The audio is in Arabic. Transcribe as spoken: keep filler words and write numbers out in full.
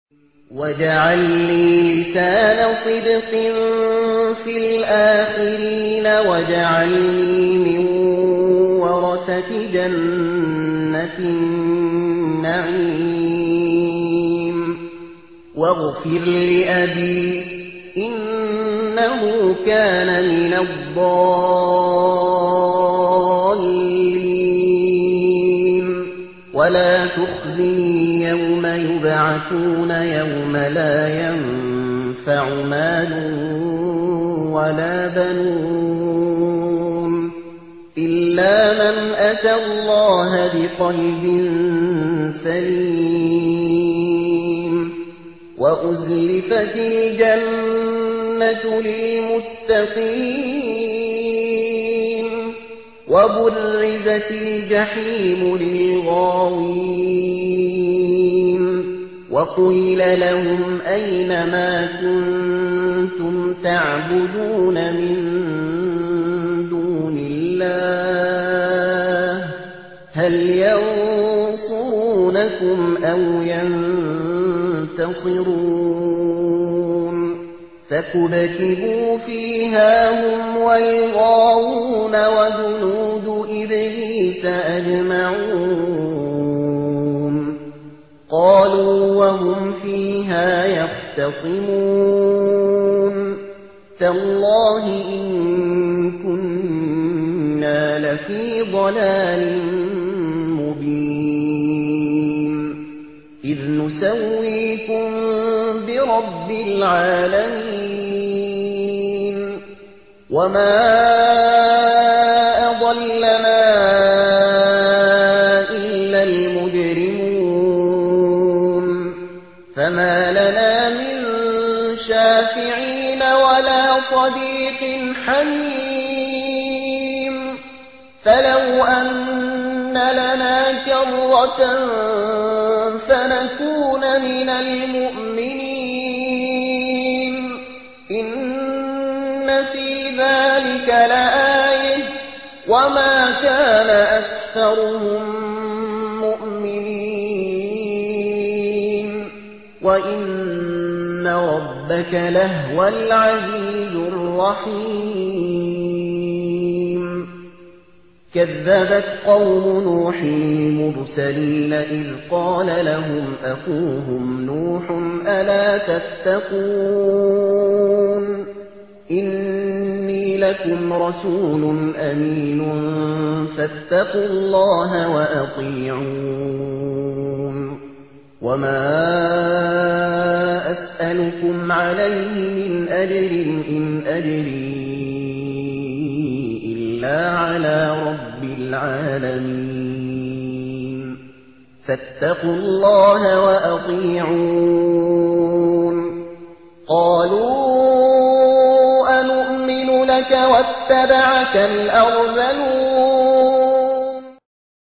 واجعل لي لسان صدق في الآخرين واجعلني من ورثة جنة النعيم واغفر لأبي إنه كان من الضالين ولا تخزني يوم يبعثون يوم لا ينفع مال ولا بنون إلا من أتى الله بقلب سليم وأزلفت الجنة للمتقين وبرزت الجحيم للغاوين وقيل لهم أين ما كنتم تعبدون من دون الله هل ينصرونكم أو ينتصرون فكبكبوا فيها هم والغاوون وجنود إبليس أجمعون قالوا وهم فيها يختصمون تالله إن كنا لفي ضلال مبين إذ نسويكم برب العالمين وما أضلنا إلا المجرمون فما لنا من شافعين ولا صديق حميم فلو أن لنا كرة فنكون من المؤمنين إن في ذلك لآية وما كان أكثرهم مؤمنين وإن ربك لهو العزيز الرحيم كذبت قوم نوح المرسلين إذ قال لهم أخوهم نوح ألا تتقون إني لكم رسول أمين فاتقوا الله وأطيعون وما أسألكم عليه من أجر إن أجري إلا على رب العالمين فاتقوا الله وأطيعون قالوا أنؤمن لك واتبعك الأرذلون